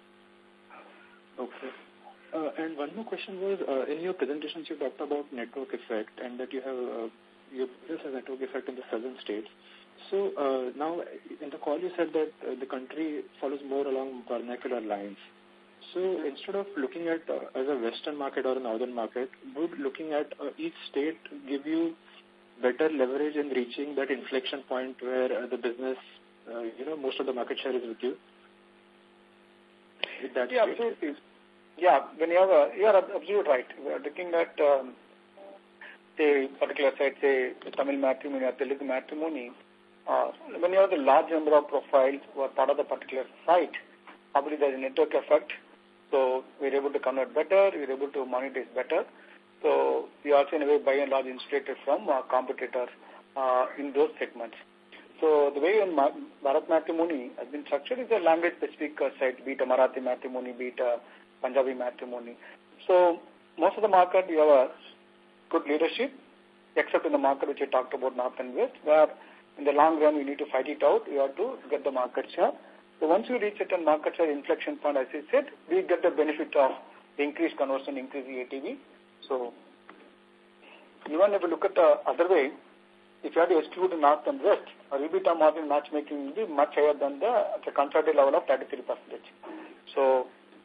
Okay. Uh, and one more question was, uh, in your presentations you talked about network effect, and that you have uh, you this a network effect in the southern states. So uh, now in the call you said that uh, the country follows more along vernacular lines. So instead of looking at uh, as a western market or a northern market, would looking at uh, each state give you better leverage in reaching that inflection point where uh, the business, uh, you know, most of the market share is with you? With that yeah, state? absolutely. Yeah, when you have a, you are absolutely right. We are looking at, um, say, particular site, say, Tamil matrimony or Telugu matrimony. Uh, when you have the large number of profiles who are part of the particular site, probably there is a network effect. So we're able to convert better, we're able to monetize better. So we also in a way by and large insulated from uh, competitors uh, in those segments. So the way in Bharat Matrimony has been structured is a language specific uh, site, be it a Marathi matrimony, be it a Punjabi matrimony. So most of the market we have a good leadership, except in the market which I talked about North and West, where in the long run we need to fight it out, we have to get the market share. So once we reach certain market share inflection point, as I said, we get the benefit of the increased conversion, increasing A T V. So even if you look at the other way, if you have to exclude the North and West, our EBITDA margin matchmaking will be much higher than the, the consolidated level of thirty-three percent. So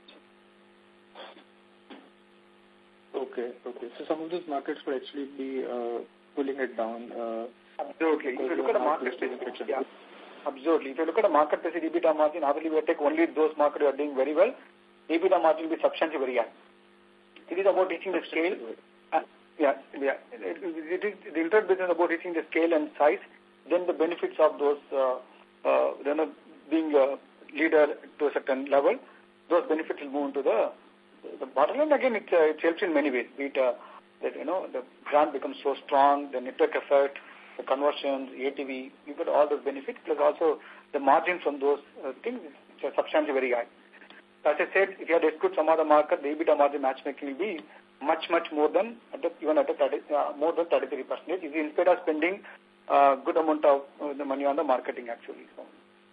okay, okay. So some of those markets would actually be uh, pulling it down. Uh, absolutely. If you look at the market, yeah. Absolutely. If you look at the market basis EBITDA margin, obviously we take only those markets who are doing very well. EBITDA margin will be substantially very high. It is about reaching the scale. Uh, yeah, yeah. It, it is the internet business about reaching the scale and size. Then the benefits of those, uh, uh, then uh, being a leader to a certain level, those benefits will move into the the bottom line. Again, it, uh, it helps in many ways. Be it uh, that you know the brand becomes so strong, the network effect, the conversions, A T V, you get all those benefits, plus also the margin from those uh, things is substantially very high. As I said, if you had to exclude some other market, the EBITDA margin matchmaking will be much, much more than, at the, even at the thirty, uh, more than thirty-three percent. If you instead of spending a uh, good amount of uh, the money on the marketing actually. So.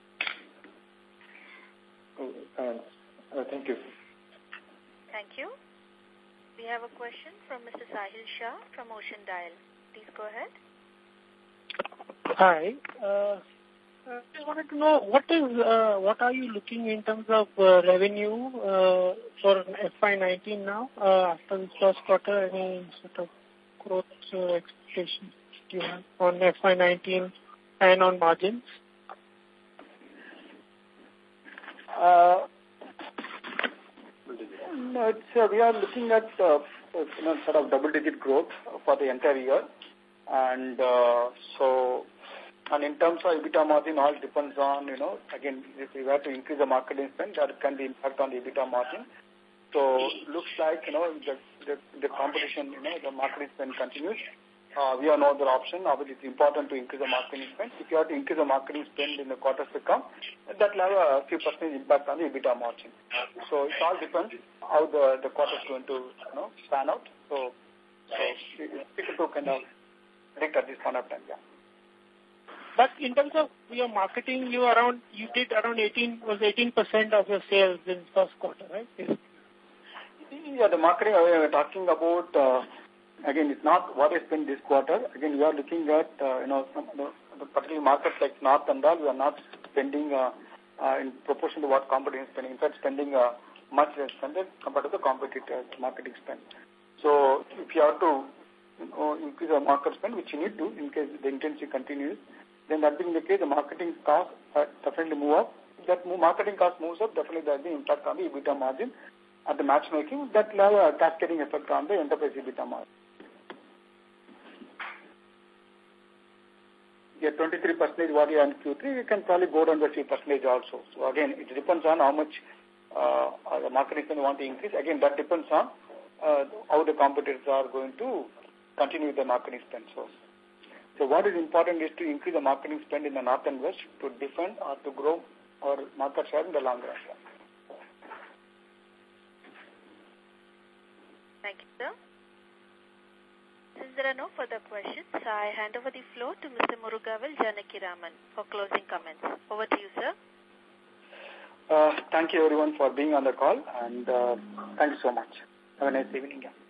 Oh, uh, uh, thank you. Thank you. We have a question from Mister Sahil Shah from Ocean Dial. Please go ahead. Hi. Uh, I just wanted to know what is uh, what are you looking in terms of uh, revenue uh, for F Y nineteen now uh, after the first quarter? Any sort of growth uh, expectations do you have on F Y nineteen and on margins? Uh, no, it's, uh, we are looking at uh, you know, sort of double-digit growth for the entire year, and uh, so. And in terms of EBITDA margin, all depends on, you know, again, if we were to increase the marketing spend, that can be impact on the EBITDA margin. So looks like, you know, the, the, the competition, you know, the marketing spend continues. Uh, we have no other option. Obviously, it's important to increase the marketing spend. If you have to increase the marketing spend in the quarters to come, that will have a few percent impact on the EBITDA margin. So it all depends how the, the quarter is going to, you know, pan out. So, so it's difficult to kind of predict at this point of time, yeah. But in terms of your marketing, you around you did around eighteen was eighteen percent of your sales in first quarter, right? Yeah, the marketing we are talking about uh, again, it's not what I spent this quarter. Again, we are looking at uh, you know some, the, the particular markets like North and all. We are not spending uh, uh, in proportion to what competition is spending. In fact, spending uh, much less spending compared to the competitors' marketing spend. So, if you have to you know, increase the market spend, which you need to in case the intensity continues, then that being the case, the marketing cost uh, definitely move up. If that move, marketing cost moves up, definitely there will be impact on the EBITDA margin at the matchmaking. That will have a cascading effect on the enterprise EBITDA margin. Yeah, twenty-three percent what you are in Q three, you can probably go down to three percent also. So again, it depends on how much uh, the marketing spend you want to increase. Again, that depends on uh, how the competitors are going to continue with the marketing spend. So. So what is important is to increase the marketing spend in the North and West to defend or to grow our market share in the long run. Thank you, sir. Since there are no further questions, I hand over the floor to Mister Murugavel Janakiraman for closing comments. Over to you, sir. Uh, thank you everyone for being on the call, and uh, thank you so much. Have a nice evening.